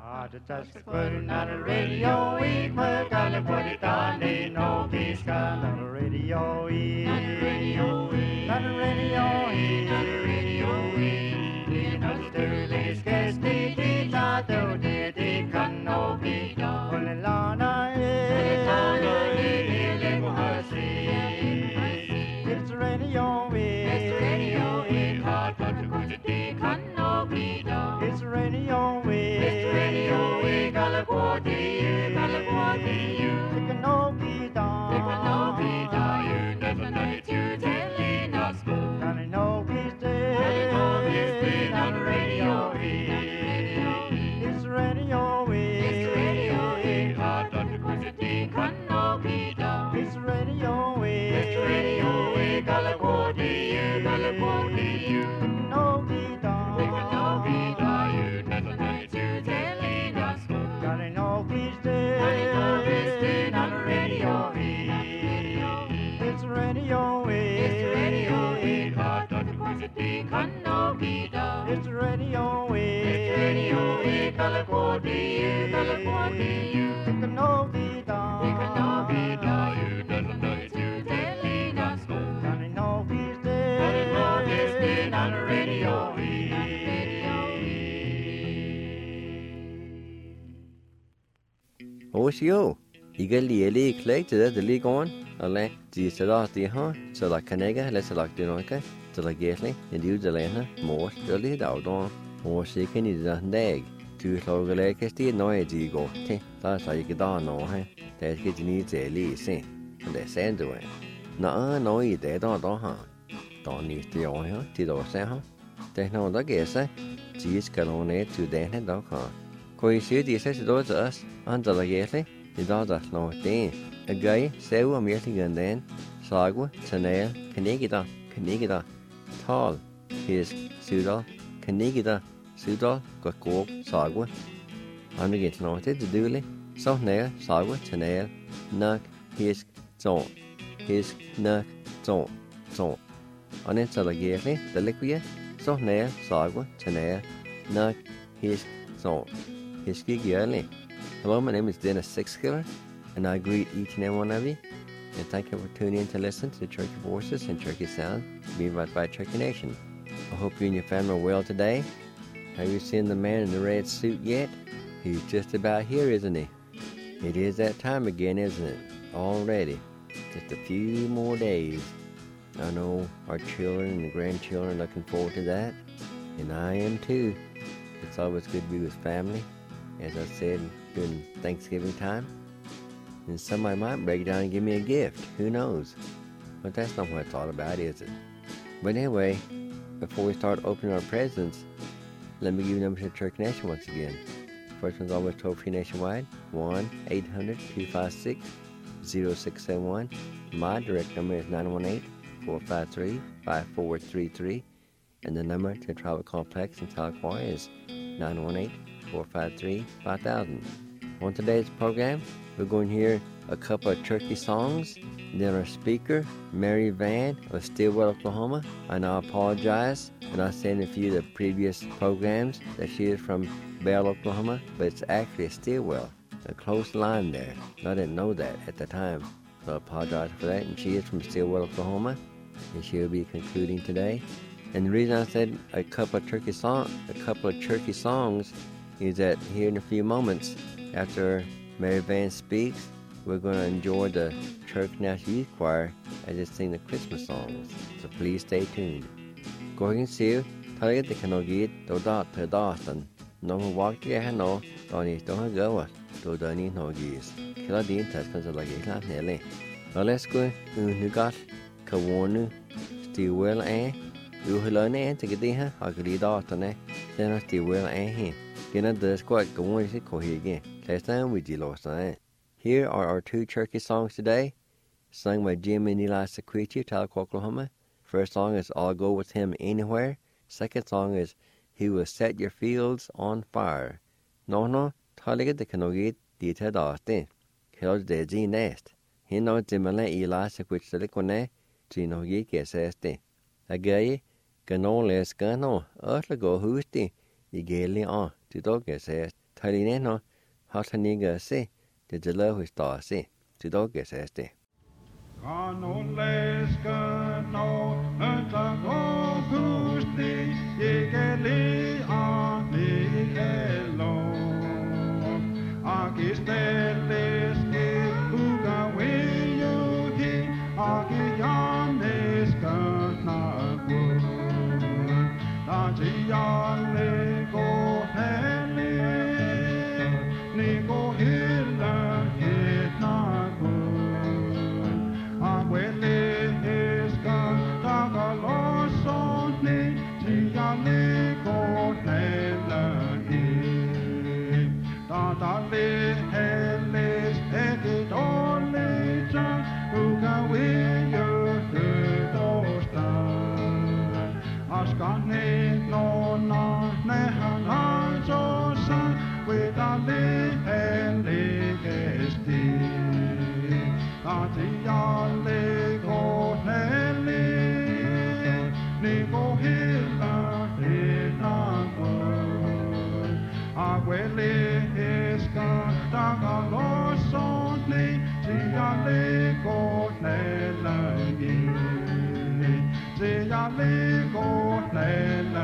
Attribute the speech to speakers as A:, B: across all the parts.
A: Just putting on the radio, we gotta put it on, ain't no peace on the radio, on the radio, on the radio, on the radio, in the Sterling's guest, they thought they can no be done. Well, Lana, it's the radio, it's the radio, it's hard to put it, they can no be done. It's the radio, we gotta go to you, gotta go to you. It can no be done. It can no be done. You never know it, you telling us. Gonna know he's dead. Gonna know he's dead on the radio. It's the radio, it's the radio. Hard to put it, it can no be done. It's the radio, it's the radio. We gotta go to you, gotta go to you. It can no be done. It can no be done. You never know it, you telling us. Gotta know he's dead. Gotta know he's dead on the radio. It's the radio. It's the radio. Hard to put it, it can no be done. It's the radio. It's the radio. Gotta go to you. Gotta go to you. It can no be done. It can no be done. You never know it, you telling us. Gotta know he's dead. Gotta know he's dead on the radio.
B: Osio, igali clay to the league on, a lay, the Sadat the huh, so like Canega, less like Dinoka, to like Gately, and you the Lena, more, the lead out on, or shaking is a dag. Two slow like a steed noise go, that's how you get on, no, that's getting needs a lease, and they send to it. No, you dead on, don't need the oil, Tido Saha. They know the guess, G's Calone to Dan and dog. Coi see the says those us, under the Gately, the daughter no day. A guy, several American then, Sagua, Chanel, Canigida, tall, his pseudo, Canigida, pseudo, got cork, Sagua. And again noted the duly, so nail, Sagua, Chanel, Nuck, his zone, his Nuck, zone. On it, so the Gately, the liquid, so nail, Sagua, Chanel, Nuck, his zone. His gig early. Hello, my name is Dennis Sixkiller, and I greet each and every one of you. And thank you for tuning in to listen to the Cherokee Voices and Cherokee Sound, being brought by Cherokee Nation. I hope you and your family are well today. Have you seen the man in the red suit yet? He's just about here, isn't he? It is that time again, isn't it? Already. Just a few more days. I know our children and grandchildren are looking forward to that, and I am too. It's always good to be with family. As I said, during Thanksgiving time. And somebody might break down and give me a gift. Who knows? But that's not what it's all about, is it? But anyway, before we start opening our presents, let me give you numbers to Cherokee Nation once again. First one's always toll-free nationwide, 1-800-256-0671. My direct number is 918-453-5433. And the number to Travel Complex in Tahlequah is 918-453-5000. On today's program, we're going to hear a couple of Cherokee songs. Then our speaker, Mary Van of Stillwell, Oklahoma. And I apologize, and I said in a few of the previous programs that she is from Bell, Oklahoma, but it's actually Stillwell, a close line there. I didn't know that at the time, so I apologize for that. And she is from Stillwell, Oklahoma, and she'll be concluding today. And the reason I said a couple of Cherokee songs is that here in a few moments, after Mary Van speaks, we're going to enjoy the Cherokee National Youth Choir as they sing the Christmas songs. So please stay tuned. Go ahead and see you. Tell you the Kanogit, do dot per Dawson. No walk to your no, Donny don't go us, do Donny no geese. Killa Dean Tuscans are like a Nelly. Now let's go, who got Kawanu, Stillwell, learn and to get there, I could read out on it, then I still will here. Get on the squad going to go here again. Last time we did lost on it. Here are our two Cherokee songs today, sung by Jim and Eli Sequitchi, Tahlequah, Oklahoma. First song is I'll Go With Him Anywhere. Second song is He Will Set Your Fields on Fire. No, Tahlequah the Kanogit, Dita Dawson. Kills the Z Nest. He knows the Malay Eli Sequitchi the Liquone, Gino Gets Este. Again, Ganoles Gano, Earthly Go Hoosty, the Gaily on, to dog says, Thầy nè nó họ thân đi gỡ xe thì chỉ lỡ hồi tỏ xe chỉ đó kể sẽ xe.
A: Kanon leska no ta go gusti ikeli ani elo akisteles ke uga weyuhi akiyanes kana gu tajiyale go hele ni go hilla hitna gu Abuele eska tagalosone tiyale konela e tatale heles edole cha ugawe yo dosta askane nona nehana josa wedale hele esti Atiyale go nele, ni go hila hina go. Abuele eska tagalosone, tiyale go nele, tiyale go nele.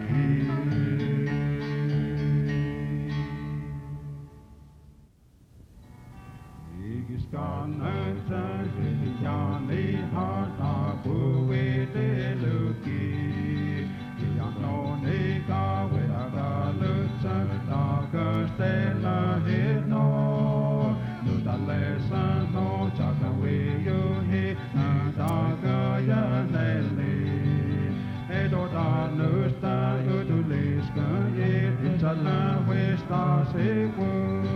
A: Gananta yani hata buwe de luki yano ne ka weda galutsa ta kastela hino no dalesa no chaka we yo he na ta ga ya nele edo da nusta uduliska ye chala westa se wo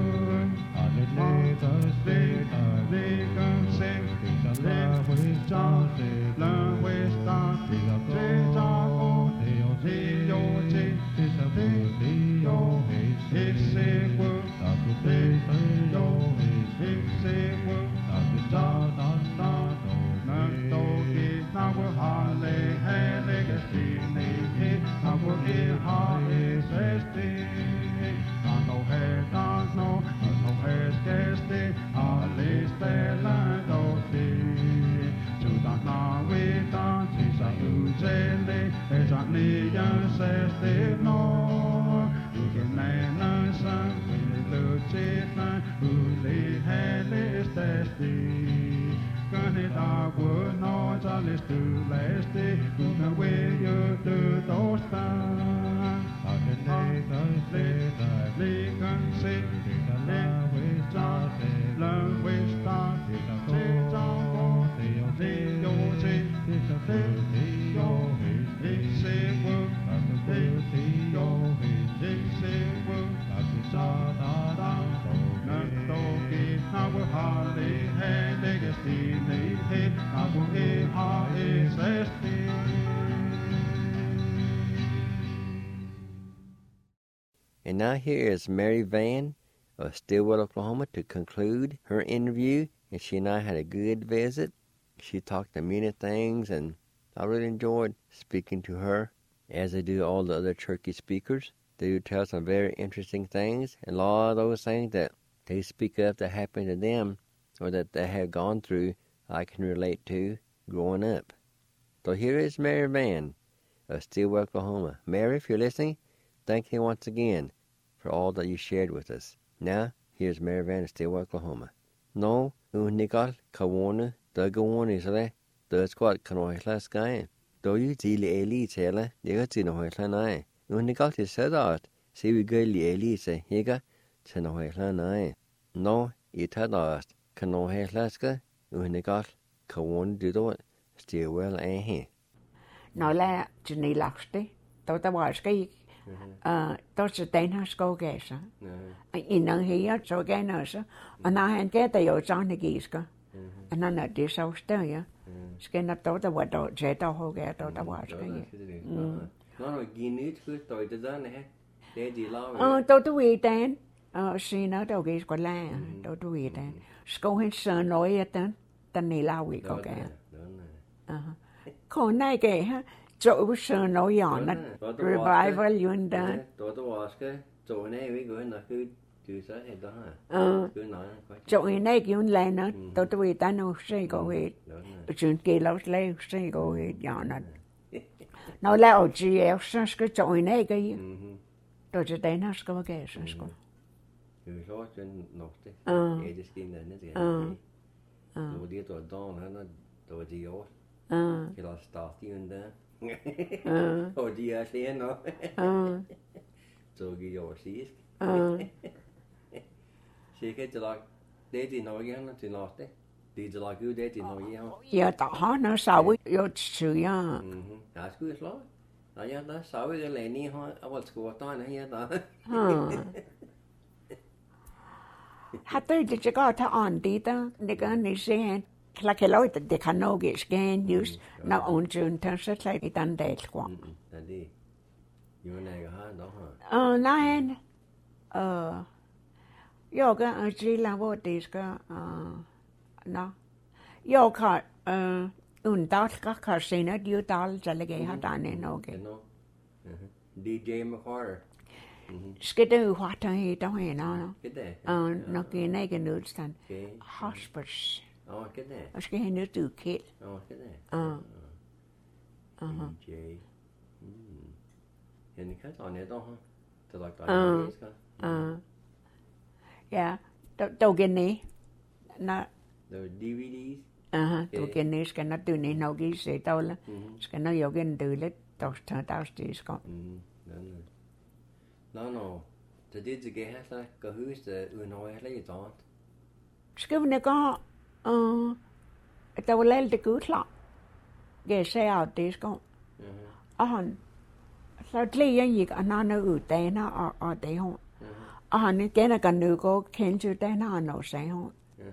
B: And now here is Mary Van of Stillwell, Oklahoma, to conclude her interview. And she and I had a good visit. She talked to many things, and I really enjoyed speaking to her, as I do all the other Cherokee speakers. They do tell some very interesting things, and a lot of those things that they speak of that happened to them or that they have gone through, I can relate to growing up. So here is Mary Van of Stillwell, Oklahoma. Mary, if you're listening, thank you once again for all that you shared with us. Now, here's Mary Van of Stillwell, Oklahoma. No, unikal kawana dagawana isle, the squad canoila sky. Do you zili eli tela, yagati no hoilanai. Unikal is said out, see we go li eli say, higa, tenohoilanai. No, it had asked, canohilaska, unikal kawana do it, Stillwell eh.
C: Nói là chỉ ní lọc đấy, tôi ta bảo cái tôi sẽ tên hắn câu cái sao, anh nói hiểu cho cái nào sao, anh nói hắn cái tay ở trong này cái sao, anh nói là đi sau tới ya, cái nó tôi ta bảo tôi chế tôi hồ cái tôi ta bảo cái gì,
B: nó là ghi nít cứ tôi tự ra này, để gì lo.
C: Tôi uy tên, xin nó tôi cái còn là, tôi uy tên, câu hắn sợ nói tên, tên này lao uy câu cái, còn này cái ha. Chỗ sơ nói nhỏ nó revival yun đó.
B: Tôi was cái Chỗ này với người nó cứ từ sở hết đó hả? Cứ nói
C: chỗ này kiểu này nó tôi ta nó sẽ có hết chuyện kia lâu lấy sẽ có hết nhỏ nó là ở chị em sang cái chỗ này cái tôi chỉ thấy nó có cái sang có
B: từ số trên nốt đấy cái gì skin này nó gì rồi điตัวดองnóตัวgì ó cái là start tiền đó rồi đi ở trên nó rồi cái gì xí xí cái chỉ là để thì nói cái nó chỉ nói đấy đi chỉ là cứ để thì nói cái không
C: giờ tao nó sao với yo chữ ya
B: đã cứ lo đó giờ đó sao với cái này ni họ ở vào school đó này giờ đó
C: hát tới chỉ có thằng anh đi đó để cái này xem là cái lối để khăn nó cái scan use nó ổn chuẩn thằng sẽ lại đi tan để qua
B: đi yêu này cái ha đó hả
C: này yo cái chỉ là vô đi cái nó yo cả undal cả xin nó điều dal cho lại cái hát anh nó cái
B: DJ McCarter
C: cái đó hoạt động gì đó hay nó nó cái này cái nước sẵn
B: cái
C: hospice
B: cái này
C: cái nước từ kết
B: cái này DJ hiện cái tao này đó hả tao lại tao
C: yeah tao cái này nó
B: the DVDs
C: tao cái này cái nó từ này nó cái gì tao là cái nó có cái từ là tao chỉ có
B: no det är det här så kan hus unhöja lite sånt
C: ska vi gå tao läl det gut la ge se out det ska han så tliga gick anana ut det na och det hon han gena kan nu gå kan ju det na no se hon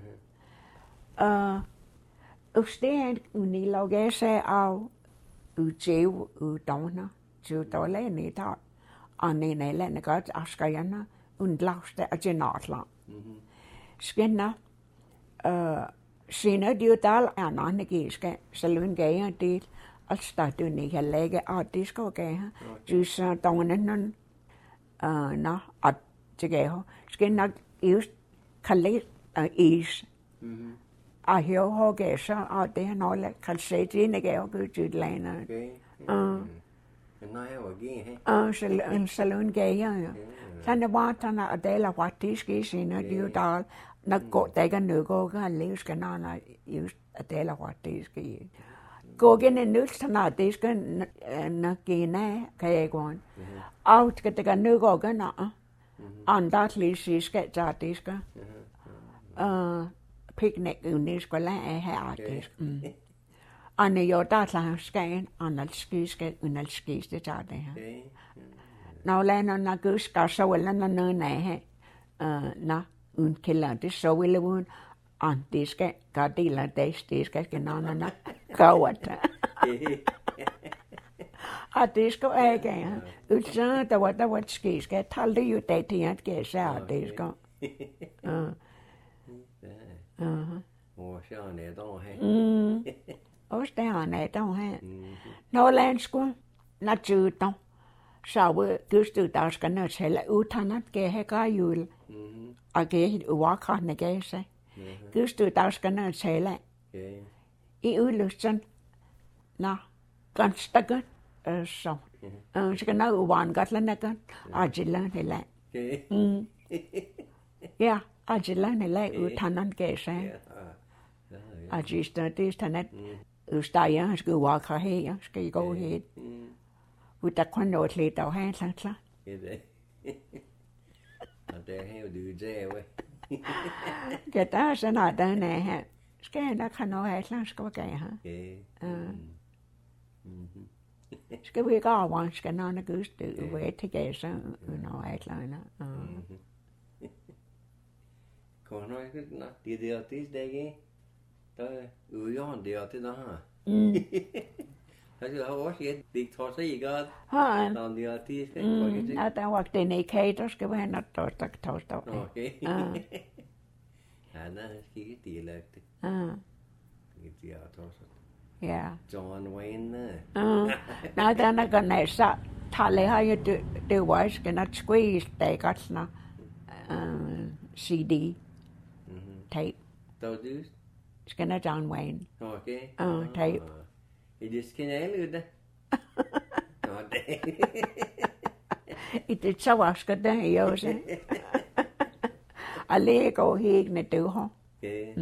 C: uppstehen uni lage se au utje utona ju to le ni ta anne nei le na gat askayana undlaste ajenatla skenna sina diutal anane giske salun gaya dit alstatu ni helege artisko ge jus tongen na at tege skenna is kalle is a hio ho ge sa at de no le kalse ti ne ge ku jud lena
B: nói ở cái
C: salon gaya thanh ba thanh là đây là hoạt tí cái gì nó điều đó nó có tại cái nửa cô cái liu cái nó là yếu đây là hoạt tí cái cô cái này nước thanh là tí cái nó kia nè cái quan out cái nửa cô cái nó anh đã lý sĩ cái trả tí cái picnic unis cái là hay tí anh ấy ở đó là cái anh ấy cái unal cái trả đấy ha nào lên nó cứ cả sau lên nó nơi này nó cái là cái sau lên anh tí cái đi là đấy cái nó cao ạ à tí cái cái ra tao cái thal đi tại thì cái sao tí cái
B: sao này đó hay
C: Oste này đâu ha, nó lên xuống, nó chịu tông, sau bữa cứ từ đó cái nó sẽ lại ưu thanh hết cái hay cái gì, à cái quá khó này cái gì, cứ từ đó cái nó sẽ lại, ý ưu lực chân, nó còn tất cả, xong, cái nó hoàn gắt lên cái, à chỉ lên thì lại, yeah, à chỉ lên thì lại ưu thanh hết cái gì, à chỉ từ từ này Ustaya ska walka här ska gå här uta quando le tao här så
B: det är du det väl
C: cái ta sẽ nói đây này ha cái nó khăn nói hết là ska cái ha ska vi gå vào ska nó cứ tự về thì cái sao nói hết là nó
B: còn nói cái nó đi tí đây cái ujon det till det här. Jag skulle ha varit ett diktat så igår. Dan det till ska jag.
C: Att det var det nej kater ska vi ha torsdag.
B: Okej. Ja, nej, ska det lagt.
C: Det
B: är torsdag.
C: Yeah.
B: John Wayne.
C: Now then I got nice tally how you do was gonna squeeze they got na CD tape.
B: Đâu chứ?
C: It's gonna John Wayne.
B: Okay.
C: Tape.
B: I det kanal ud det. Nå det.
C: It så vasker det jo så. Alle går helt ned du har.
B: Okay.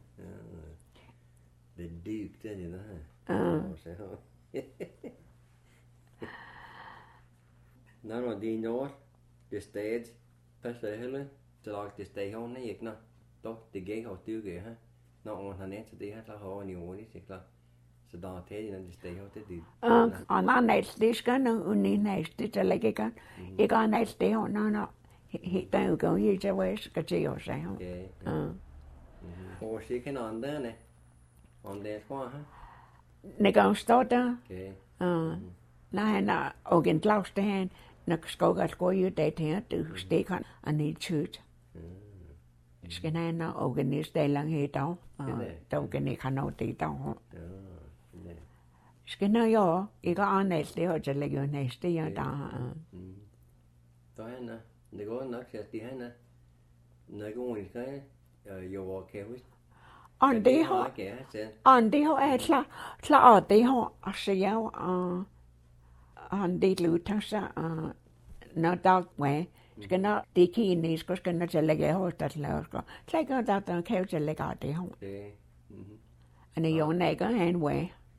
B: Det dybt det der. Nå det når det sted passer heller. Så lag det sted hun ikke nå. Dog det gik og stykke her. Når man har net til det her så har ni ordentligt så klar. Så der er tæt det sted her det dybt.
C: Og når næste det skal nu ni næste det lægge kan. Ikke er næste det nå. Helt der går i til hvad skal til at sige.
B: Okay. Og så kan andre ne. Om det er her.
C: Når gang står der.
B: Okay.
C: Når han er og en Claus det han når skogat går jo det her det stik han og ned tøt. Skal han og en næste lang her dag. Der kan ikke have noget det dag. Skal når jo ikke er næste og så lægger næste ja der.
B: Der er noget. Det går nok til at de her når går i skal jo var kan huske.
C: Og det har klar det har altså jeg han det lutter så når der var skal når det kine skal når til lægge hos der laver så lægger der kan jo lægge det her. Og det jo nægger han var.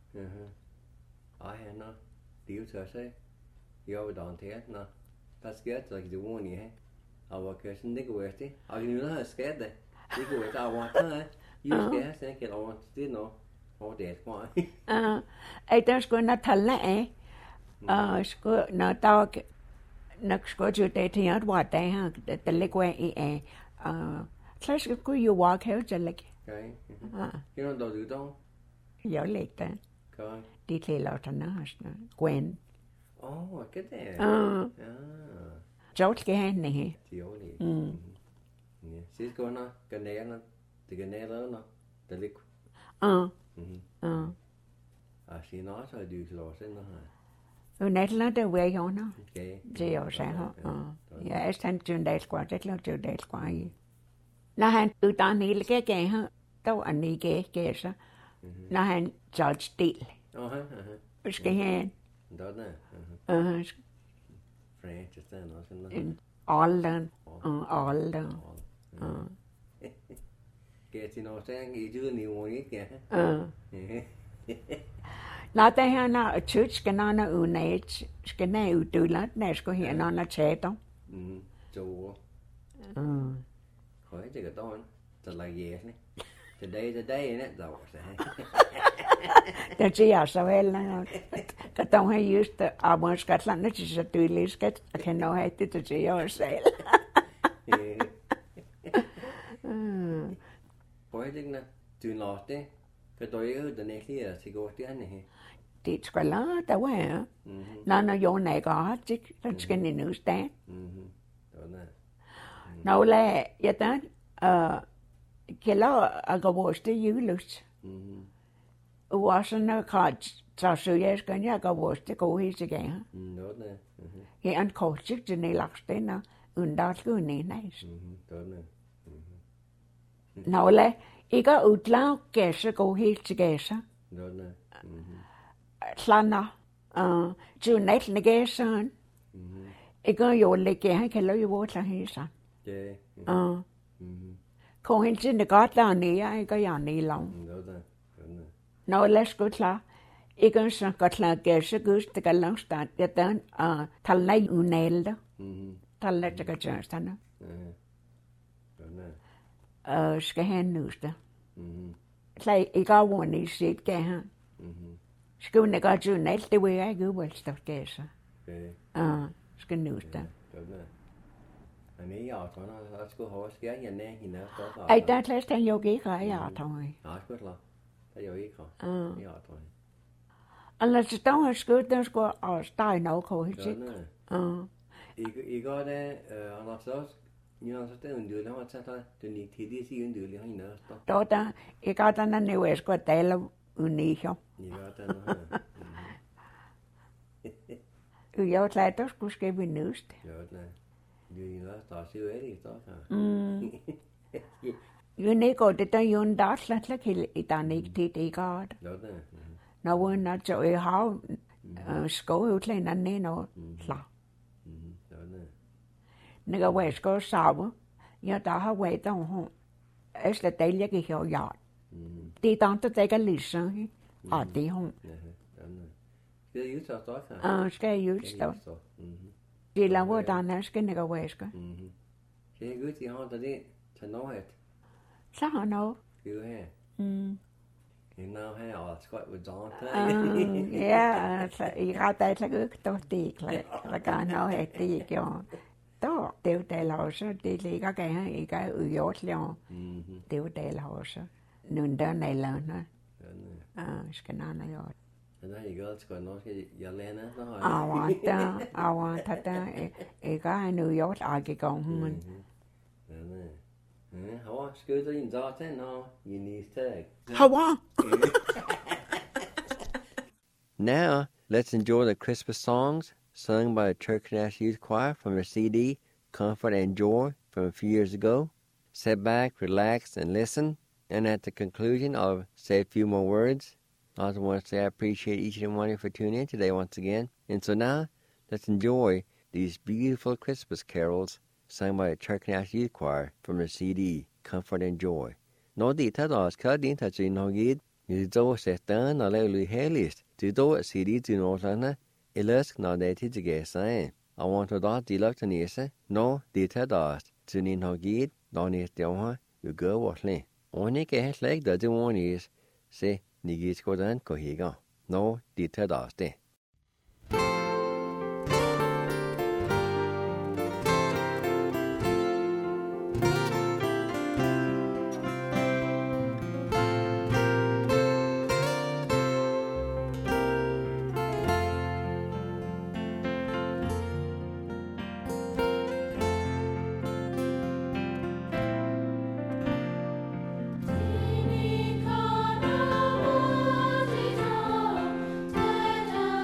B: Ej han det jo så sig. Jeg var der til nå. Der sker det ikke det her. Og hvad sådan det går efter. Og nu der har sket det. Det går efter over der. You skal se kan over det nå. Og det er smart.
C: Der skulle når tale af. Skulle når der nok skulle jo det til at var der det ligger i så skulle jo walk her til lægge.
B: Okay. Kan du dog dog?
C: Jeg lægger den.
B: Okay.
C: Det til at der Gwen.
B: Cái det.
C: Cháu skal have den her.
B: Det er jo det. Sidst går når kanalerne, det kanalerne, der ligger. Og så når så er det jo klart sådan her.
C: Og nætler der var jo nå.
B: Okay.
C: Det er jo så her. Ja, er han til det skal det klart til det skal i. Når han uddannet hele gav her, der var han ikke gav så. Når han judge del. Skal have
B: Der er
C: det.
B: French is der også sådan.
C: Alden.
B: Kan til noget sang i det niveau ikke?
C: Når det her når tøt skal når unet skal når udøller når skal her når chatter.
B: Så. Høj det går dårligt. Så lager jeg det. Today net der også.
C: Det siger så vel når kan du have just arbejde Skotland det så tydeligt skal kan nå have det til jeg selv.
B: Høj det når du når det. Kan du ikke den næste her til gå det her.
C: Det skal la der var. Når jo nægger det skal ni nu stand. Nå la jeg der kælder at gå vores det julest. Og så når kart så jeg skal jeg gå vores det går helt igen. Her en kort til nedlagsten og undtaget næs. Nå la ikke udlag gæse gå helt til gæse. Slander til næsten gæse. Ikke jo lægge han kan lade vores her så. Kom hen til det godt der nede ikke jeg nede lang. Nå lad os gå klar. Ikke så godt klar gæse gøs det kan langt start det den taler unælde. Taler det kan tjænsterne. Skal han nu der. Så ikke over i sit gav han. Skal vi godt jo nælt det var jeg ikke uvelstår gæse. Skal nu der.
B: Men jeg tror at skulle have skær jeg nær hende så.
C: Ej der klasse han jo ikke jeg tror jeg.
B: Nej, godt klar. Det er jo ikke. Jeg tror jeg.
C: Eller så står han skud der skulle og steg nok over helt.
B: Ikke det Anders også. Jeg så det undøl har taget den ikke til det sige undøl har hende så.
C: Der ikke der den nu jeg skulle tale uniho.
B: Joo,
C: Joo, lähtös kuskee vinnystä.
B: joo, joo, taas jo eri taas.
C: Juni koitetaan jun dagslatla kille itaniktit ikaad.
B: Joo,
C: No vuonna se ei hau skoutleinan niin on la.
B: joo,
C: Nega vesko saavu. Ja taha veita on Esle teilläkin jo jaa. Tiitä on teikä lisää. Ati on.
B: Skal jeg just også?
C: Skal jeg just da. Sillä vuotaan äsken nega vesko.
B: Se er godt, I har det til noget.
C: Sahan on.
B: Kyllä he. You know he all Scott with John.
C: Ja, I rata et la yhtä tiikle. Rakaan on heti jo. Tuo teillä også, det ligger gerne ikke ugjortligt. Det også. Nu der nælderne. Skal nærmere jo.
B: Det er ikke godt, skal nok jeg lære noget.
C: Avanta, ikke en ugjort ikke gang, men.
B: How skal du ind der til nå? I næste.
C: How?
B: Now, let's enjoy the Christmas songs sung by the Turk National Youth Choir from their CD, Comfort and Joy, from a few years ago. Sit back, relax, and listen. And at the conclusion, I'll say a few more words. I also want to say I appreciate each and one of you for tuning in today once again. And so now, let's enjoy these beautiful Christmas carols sung by the Turk National Youth Choir from their CD, Comfort and Joy. Nå dit har da skal din ta sin hogid. Ni då sätta na lelu helist. Du då CD du nåsarna. Ellers når det til tilgæ sig. I want to da dilagt til næse. Nå dit har da til din hogid. Nå næste år you go watle. Og ikke helt slag der det warnis. Se ni gik skodan ko higa. Nå dit har da det.
A: Tini kana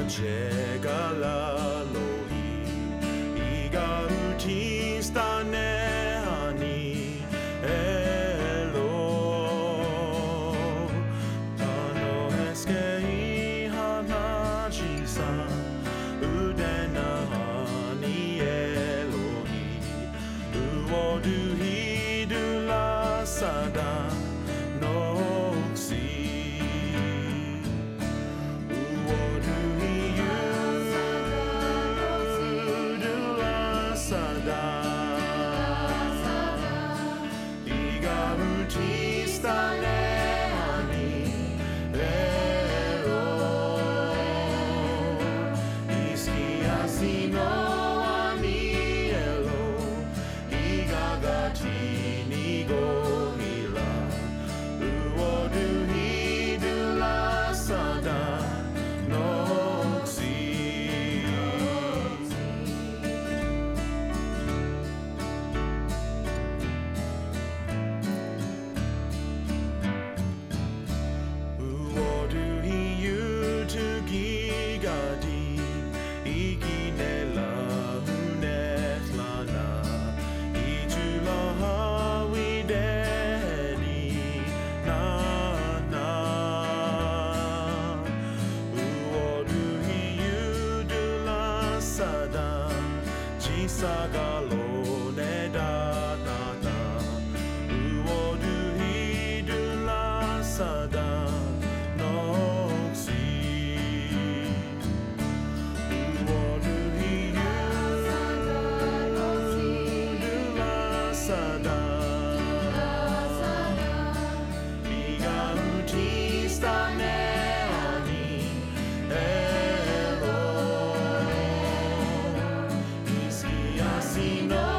A: Casino.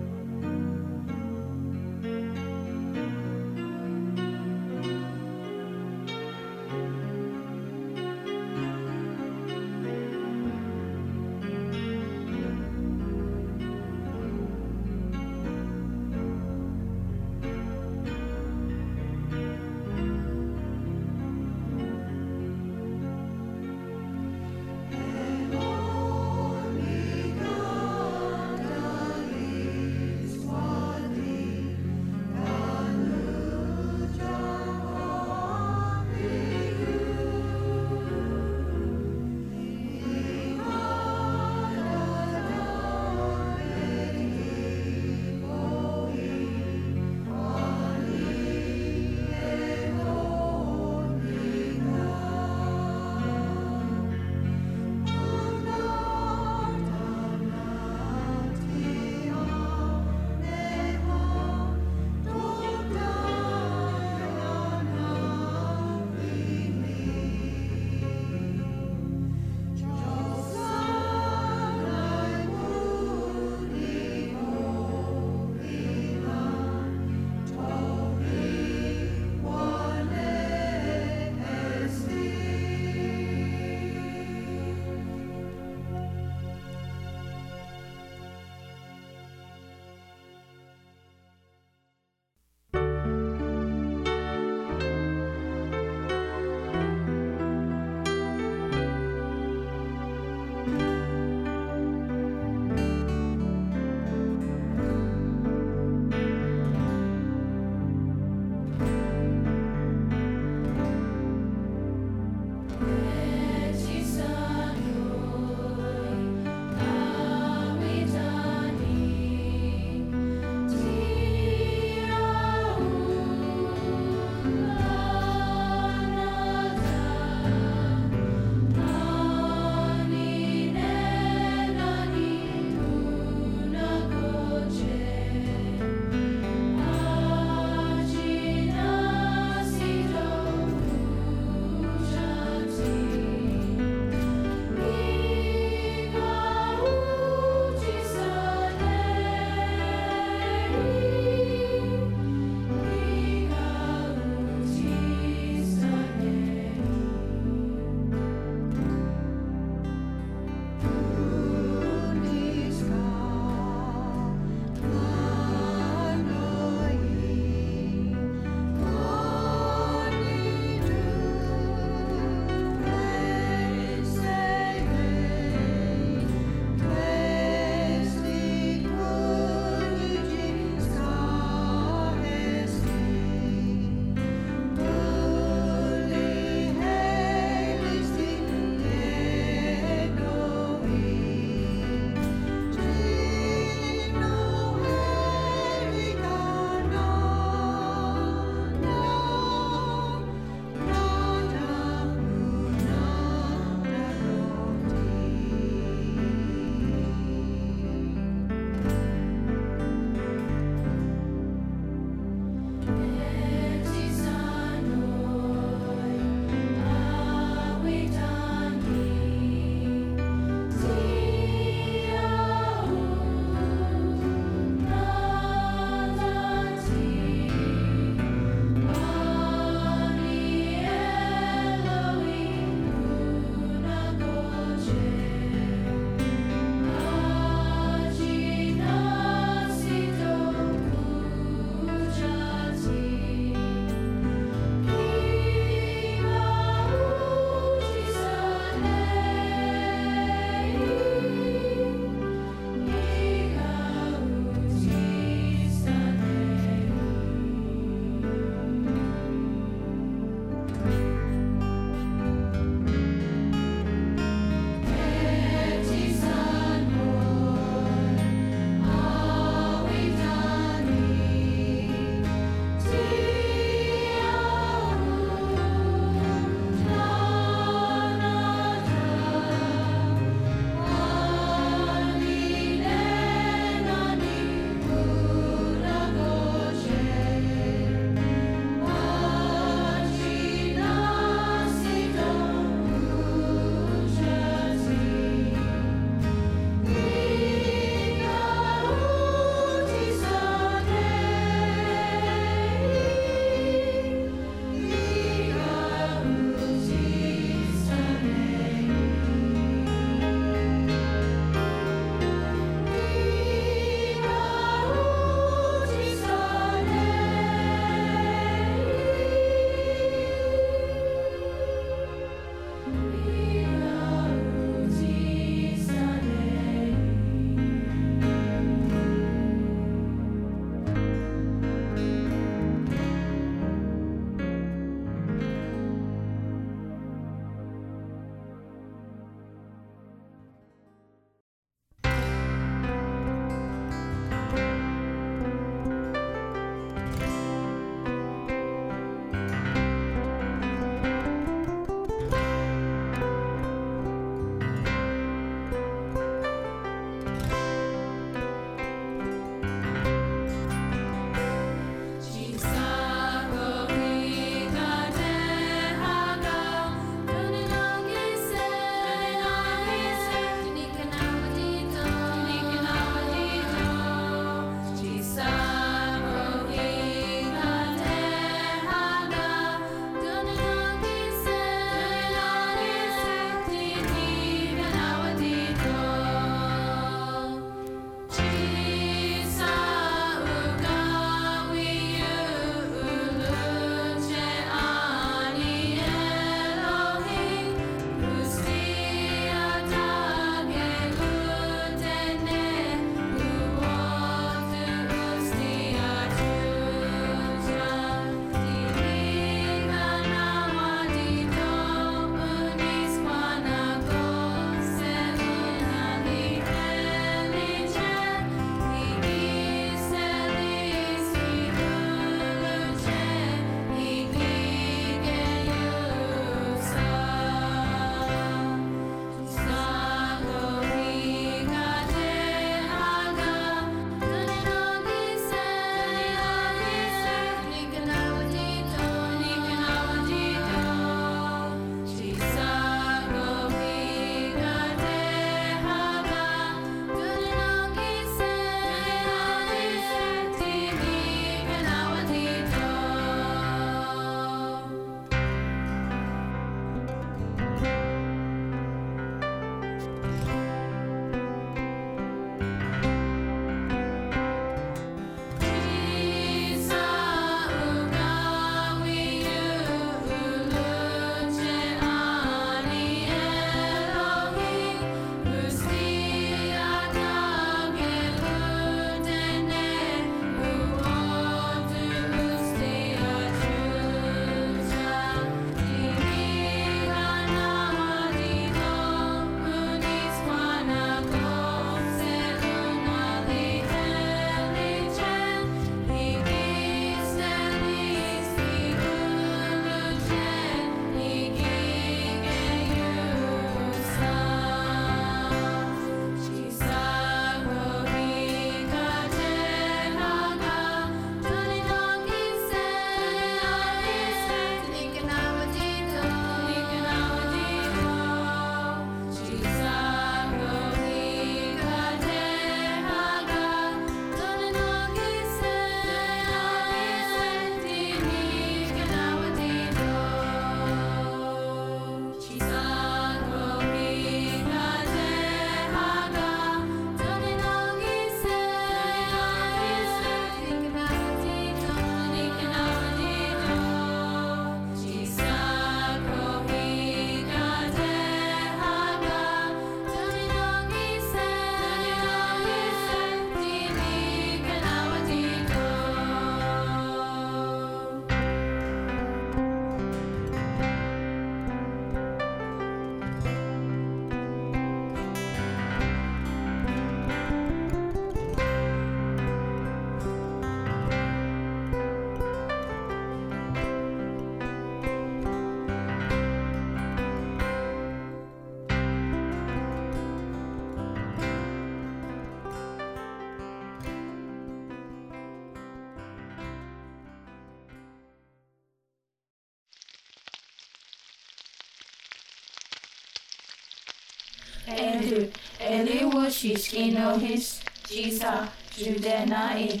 D: Edu, Eliwo Shiskino His, Jisa, Judenai.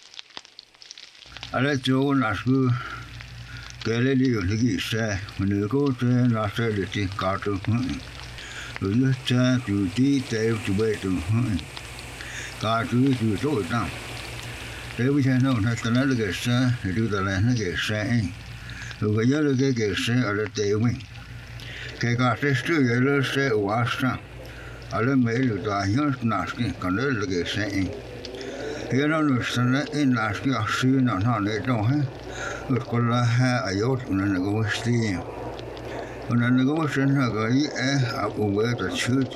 E: Alle to nasku Galilei ligi sa when go to nasa liti kato lu ta tu ti te tu be tu kato tu to ta te we can know that the lagi sa do the land lagi sa lu ga ya lagi sa alle te we ke ka te stu ya le sa wa sa alle me lu ta ya naski kan le lagi sa Here on the Senate in last year, soon on how they don't have. But Kola had a yacht on the go steam. When I go send her go up over the church.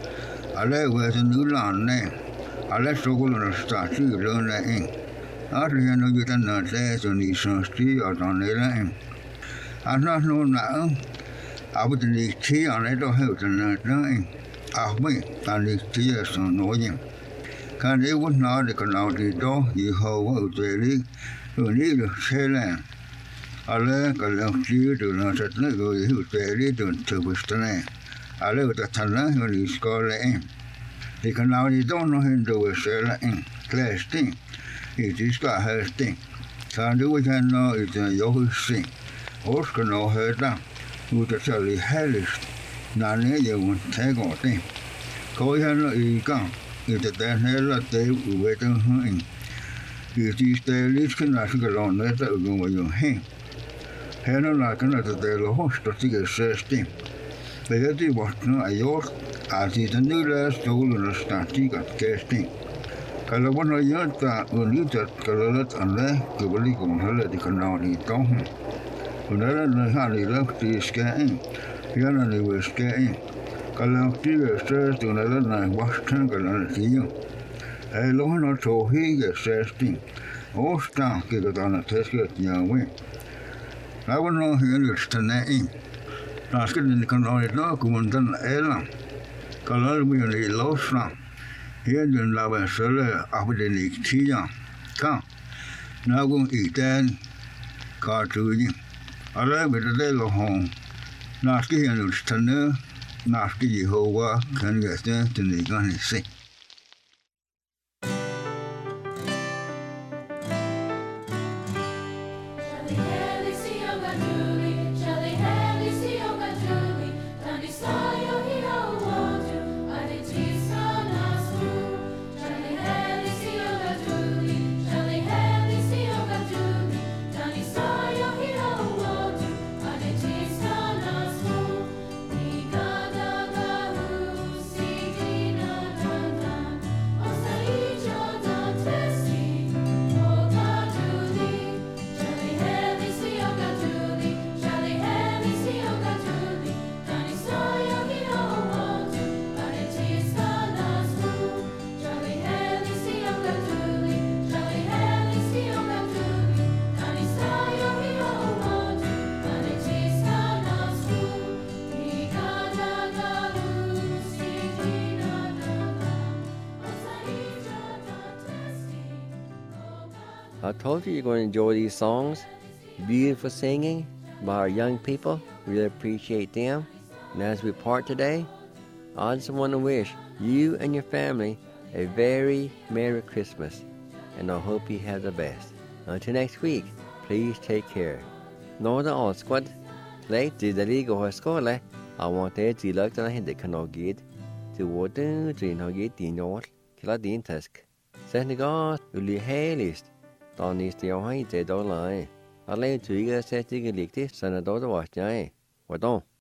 E: I let where's a new land name. I let struggle on a statue, learn that ink. After you know you can not say to need some steel or on the line. I'm not known now. I would need tea on it or help and not knowing. I'll wait, and these tears on knowing. Kan det would not the canality door, you hold daily, you need a sailor. I like a long you do not at nego, you daily don't to withstand. I live at the tunnel when you score in. The canality don't know him to a sailor in. Class thing. It is got her thing. Can do what I know is a yo sing. Oscar know her down. Who the silly hellish. None of you won't take all thing. Go ahead and come. If the hell at the waiting hang. If you stay least can I figure on that go with your hang. Hannah like another day the host to see a thing. The heady was no a york as is a new last told in a static at casting. Calabona yata will you that colored and left to believe on her the canal don't. When I don't know how they left the scanning. Yana was scanning. Collective says to another night was tangled on the field. A long or so he gets thing. All star get on a test get young way. I will know here is to name. Ask it in the canal document and Ella. Color we only lost from. Here in Lava Solar after the next tea. Come. Now go eat then. Cartoon. I love it a little home. Not getting to know. Naski Jehovah can get them to the gun and say.
B: I told you you're going to enjoy these songs. Beautiful singing by our young people. Really appreciate them. And as we part today, I just want to wish you and your family a very Merry Christmas. And I hope you have the best. Until next week, please take care. Northern All Squad, late to the League of School, I want to look at the canal gate to water to get in your Kiladin task. Senegal will be hailist. Don is the only day don't lie. I lay to you, said you, like this, and I don't watch. What don't?